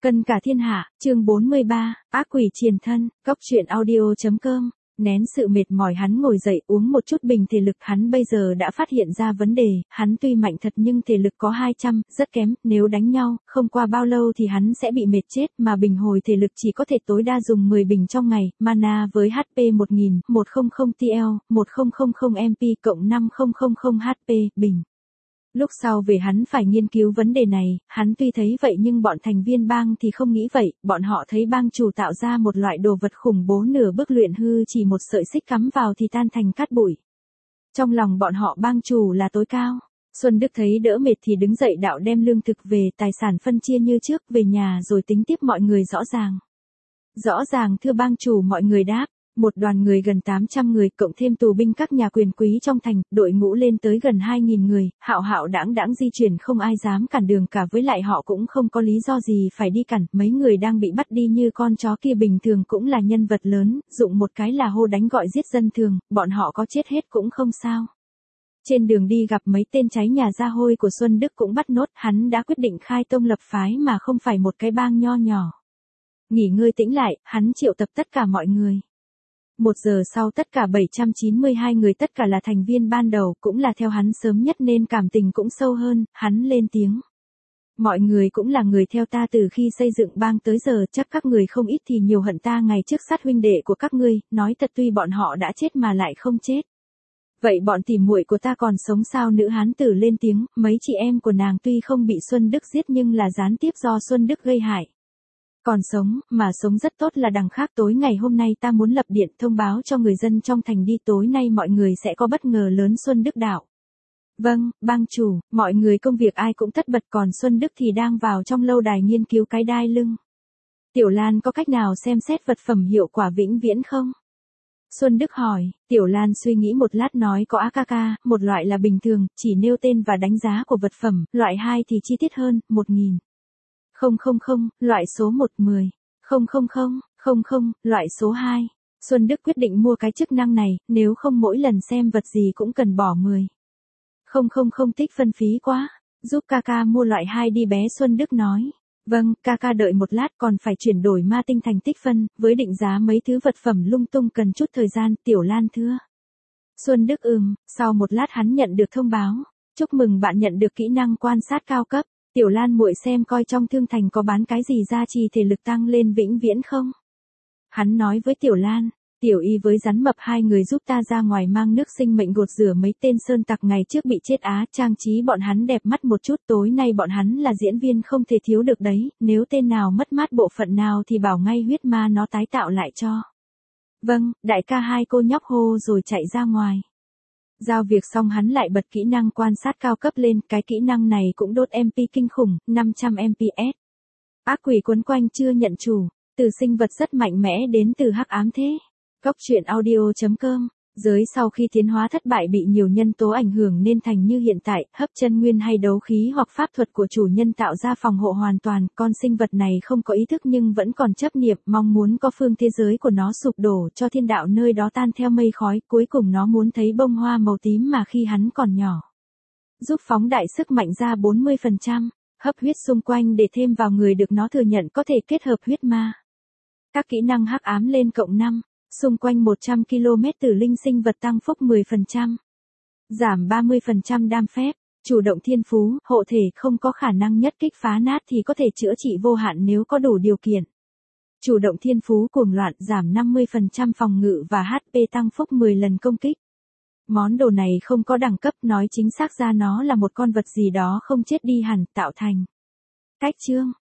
Cân cả thiên hạ, chương 43, ác quỷ triền thân, cóc truyện audio.com. Nén sự mệt mỏi hắn ngồi dậy uống một chút bình thể lực, hắn bây giờ đã phát hiện ra vấn đề, hắn tuy mạnh thật nhưng thể lực có 200, rất kém, nếu đánh nhau, không qua bao lâu thì hắn sẽ bị mệt chết, mà bình hồi thể lực chỉ có thể tối đa dùng 10 bình trong ngày, mana với HP 1000, 100 TL, 1000 MP cộng 5000 HP, bình. Lúc sau về hắn phải nghiên cứu vấn đề này, hắn tuy thấy vậy nhưng bọn thành viên bang thì không nghĩ vậy, bọn họ thấy bang chủ tạo ra một loại đồ vật khủng bố nửa bước luyện hư chỉ một sợi xích cắm vào thì tan thành cát bụi. Trong lòng bọn họ bang chủ là tối cao. Xuân Đức thấy đỡ mệt thì đứng dậy đạo đem lương thực về, tài sản phân chia như trước, về nhà rồi tính tiếp mọi người rõ ràng. Rõ ràng thưa bang chủ, mọi người đáp. Một đoàn người gần 800 người, cộng thêm tù binh các nhà quyền quý trong thành, đội ngũ lên tới gần 2000 người, hạo hạo đãng đãng di chuyển không ai dám cản đường cả, với lại họ cũng không có lý do gì phải đi cản, mấy người đang bị bắt đi như con chó kia bình thường cũng là nhân vật lớn, dụng một cái là hô đánh gọi giết dân thường, bọn họ có chết hết cũng không sao. Trên đường đi gặp mấy tên cháy nhà ra hôi của Xuân Đức cũng bắt nốt, hắn đã quyết định khai tông lập phái mà không phải một cái bang nho nhỏ. Nghỉ ngơi tĩnh lại, hắn triệu tập tất cả mọi người. 1 giờ sau tất cả 792 người, tất cả là thành viên ban đầu, cũng là theo hắn sớm nhất nên cảm tình cũng sâu hơn, hắn lên tiếng. Mọi người cũng là người theo ta từ khi xây dựng bang tới giờ, chắc các người không ít thì nhiều hận ta ngày trước sát huynh đệ của các ngươi, nói thật tuy bọn họ đã chết mà lại không chết. Vậy bọn tỉ muội của ta còn sống sao? Nữ hán tử lên tiếng, mấy chị em của nàng tuy không bị Xuân Đức giết nhưng là gián tiếp do Xuân Đức gây hại. Còn sống, mà sống rất tốt là đằng khác. Tối ngày hôm nay ta muốn lập điện thông báo cho người dân trong thành đi, tối nay mọi người sẽ có bất ngờ lớn. Xuân Đức đạo. Vâng, bang chủ, mọi người công việc ai cũng tất bật, còn Xuân Đức thì đang vào trong lâu đài nghiên cứu cái đai lưng. Tiểu Lan có cách nào xem xét vật phẩm hiệu quả vĩnh viễn không? Xuân Đức hỏi. Tiểu Lan suy nghĩ một lát nói có AKK, một loại là bình thường, chỉ nêu tên và đánh giá của vật phẩm, loại 2 thì chi tiết hơn, 1000. 000, loại số 1 10. 000, loại số 2. Xuân Đức quyết định mua cái chức năng này, nếu không mỗi lần xem vật gì cũng cần bỏ 10. 000 tích phân phí quá. Giúp Kaka mua loại 2 đi bé. Xuân Đức nói. Vâng, Kaka đợi một lát, còn phải chuyển đổi ma tinh thành tích phân, với định giá mấy thứ vật phẩm lung tung cần chút thời gian. Tiểu Lan thưa. Xuân Đức sau một lát hắn nhận được thông báo. Chúc mừng bạn nhận được kỹ năng quan sát cao cấp. Tiểu Lan muội xem coi trong thương thành có bán cái gì gia trì thể lực tăng lên vĩnh viễn không? Hắn nói với Tiểu Lan, Tiểu Y với Rắn Mập hai người giúp ta ra ngoài mang nước sinh mệnh gột rửa mấy tên sơn tặc ngày trước bị chết á, trang trí bọn hắn đẹp mắt một chút, tối nay bọn hắn là diễn viên không thể thiếu được đấy, nếu tên nào mất mát bộ phận nào thì bảo ngay huyết ma nó tái tạo lại cho. Vâng, đại ca. Hai cô nhóc hô rồi chạy ra ngoài. Giao việc xong hắn lại bật kỹ năng quan sát cao cấp lên, cái kỹ năng này cũng đốt MP kinh khủng, 500 MPS. Ác quỷ quấn quanh chưa nhận chủ, từ sinh vật rất mạnh mẽ đến từ hắc ám thế. Cóc truyện audio.com. Giới sau khi tiến hóa thất bại bị nhiều nhân tố ảnh hưởng nên thành như hiện tại, hấp chân nguyên hay đấu khí hoặc pháp thuật của chủ nhân tạo ra phòng hộ hoàn toàn, con sinh vật này không có ý thức nhưng vẫn còn chấp niệm, mong muốn có phương thế giới của nó sụp đổ cho thiên đạo nơi đó tan theo mây khói, cuối cùng nó muốn thấy bông hoa màu tím mà khi hắn còn nhỏ. Giúp phóng đại sức mạnh ra 40%, hấp huyết xung quanh để thêm vào người được nó thừa nhận có thể kết hợp huyết ma. Các kỹ năng hắc ám lên cộng 5. Xung quanh 100 km tử linh sinh vật tăng phúc 10%. Giảm 30% đam phép. Chủ động thiên phú, hộ thể không có khả năng nhất kích phá nát thì có thể chữa trị vô hạn nếu có đủ điều kiện. Chủ động thiên phú cuồng loạn, giảm 50% phòng ngự và HP tăng phúc 10 lần công kích. Món đồ này không có đẳng cấp, nói chính xác ra nó là một con vật gì đó không chết đi hẳn, tạo thành. Cách chương.